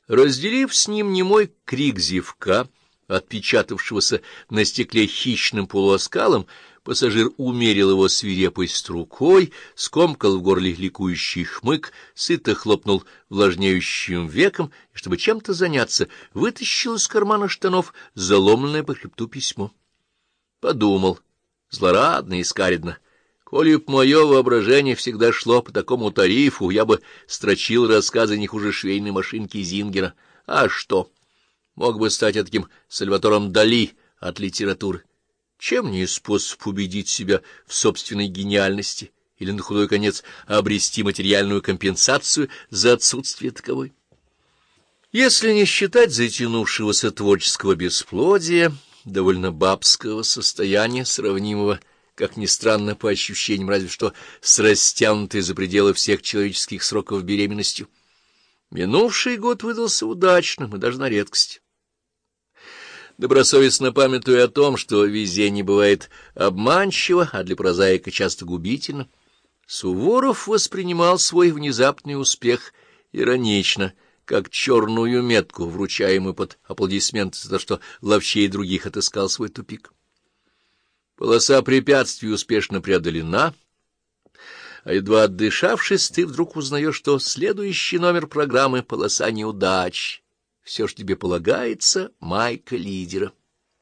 Разделив с ним немой крик зевка, отпечатавшегося на стекле хищным полуоскалом, пассажир умерил его свирепость рукой, скомкал в горле ликующий хмык, сыто хлопнул влажнеющим веком и, чтобы чем-то заняться, вытащил из кармана штанов заломленное по хребту письмо. Подумал, злорадно и скаредно: коли б мое воображение всегда шло по такому тарифу, я бы строчил рассказы не хуже швейной машинки Зингера. А что? Мог бы стать таким Сальватором Дали от литературы. Чем не способ убедить себя в собственной гениальности или, на худой конец, обрести материальную компенсацию за отсутствие таковой? Если не считать затянувшегося творческого бесплодия, довольно бабского состояния, сравнимого, как ни странно, по ощущениям, разве что с растянутой за пределы всех человеческих сроков беременностью, минувший год выдался удачным и даже на редкость. Добросовестно памятуя о том, что везение бывает обманчиво, а для прозаика часто губительно, Суворов воспринимал свой внезапный успех иронично, как черную метку, вручаемую под аплодисменты за то, что ловчей других отыскал свой тупик. Полоса препятствий успешно преодолена, а едва отдышавшись, ты вдруг узнаешь, что следующий номер программы — полоса неудач. Все, что тебе полагается, майка лидера.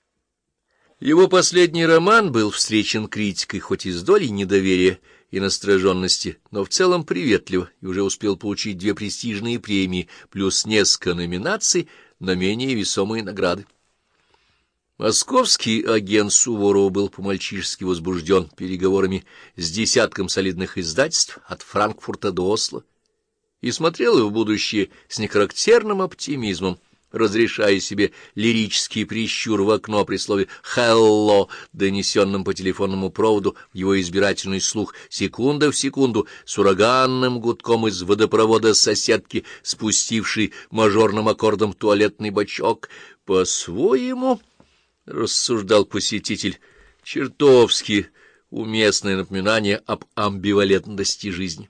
Его последний роман был встречен критикой, хоть и с долей недоверия и настороженности, но в целом приветливо, и уже успел получить 2 престижные премии, плюс несколько номинаций на менее весомые награды. Московский агент Суворова был по-мальчишески возбужден переговорами с десятком солидных издательств от Франкфурта до Осло и смотрел в будущее с нехарактерным оптимизмом, разрешая себе лирический прищур в окно при слове «хелло», донесенном по телефонному проводу в его избирательный слух секунда в секунду с ураганным гудком из водопровода соседки, спустившей мажорным аккордом туалетный бачок. По-своему, — рассуждал посетитель, — чертовски уместное напоминание об амбивалентности жизни.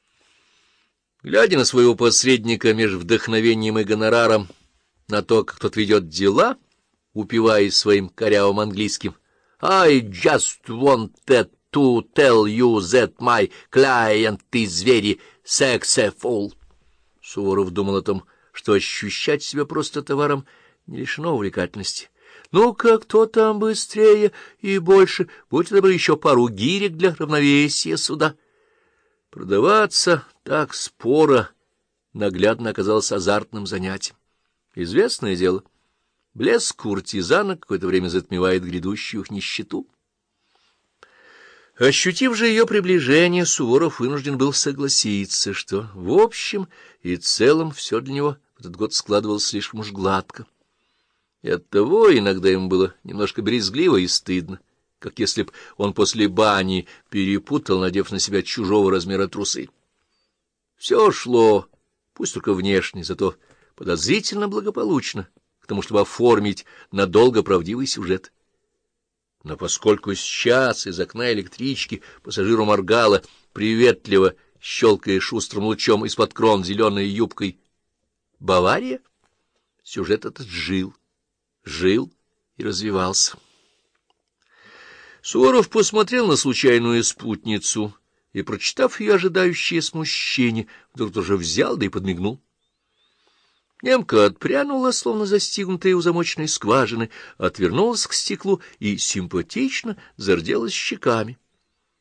Глядя на своего посредника между вдохновением и гонораром, на то, как тот ведет дела, упиваясь своим корявым английским «I just wanted to tell you that my client is very successful», Суворов думал о том, что ощущать себя просто товаром не лишено увлекательности. «Ну-ка, кто там быстрее и больше? Будьте добры, еще пару гирек для равновесия суда». Продаваться так споро наглядно оказалось азартным занятием. Известное дело, блеск куртизана какое-то время затмевает грядущую их нищету. Ощутив же ее приближение, Суворов вынужден был согласиться, что в общем и целом все для него в этот год складывалось слишком уж гладко. И оттого иногда ему было немножко брезгливо и стыдно, как если б он после бани перепутал, надев на себя чужого размера трусы. Все шло, пусть только внешне, зато подозрительно благополучно, к тому, чтобы оформить надолго правдивый сюжет. Но поскольку сейчас из окна электрички пассажиру моргала, приветливо щелкая шустрым лучом из-под крон зеленой юбкой, Бавария, сюжет этот жил и развивался. Суворов посмотрел на случайную спутницу и, прочитав ее ожидающее смущение, вдруг тоже взял да и подмигнул. Немка отпрянула, словно застигнутая у замочной скважины, отвернулась к стеклу и симпатично зарделась щеками.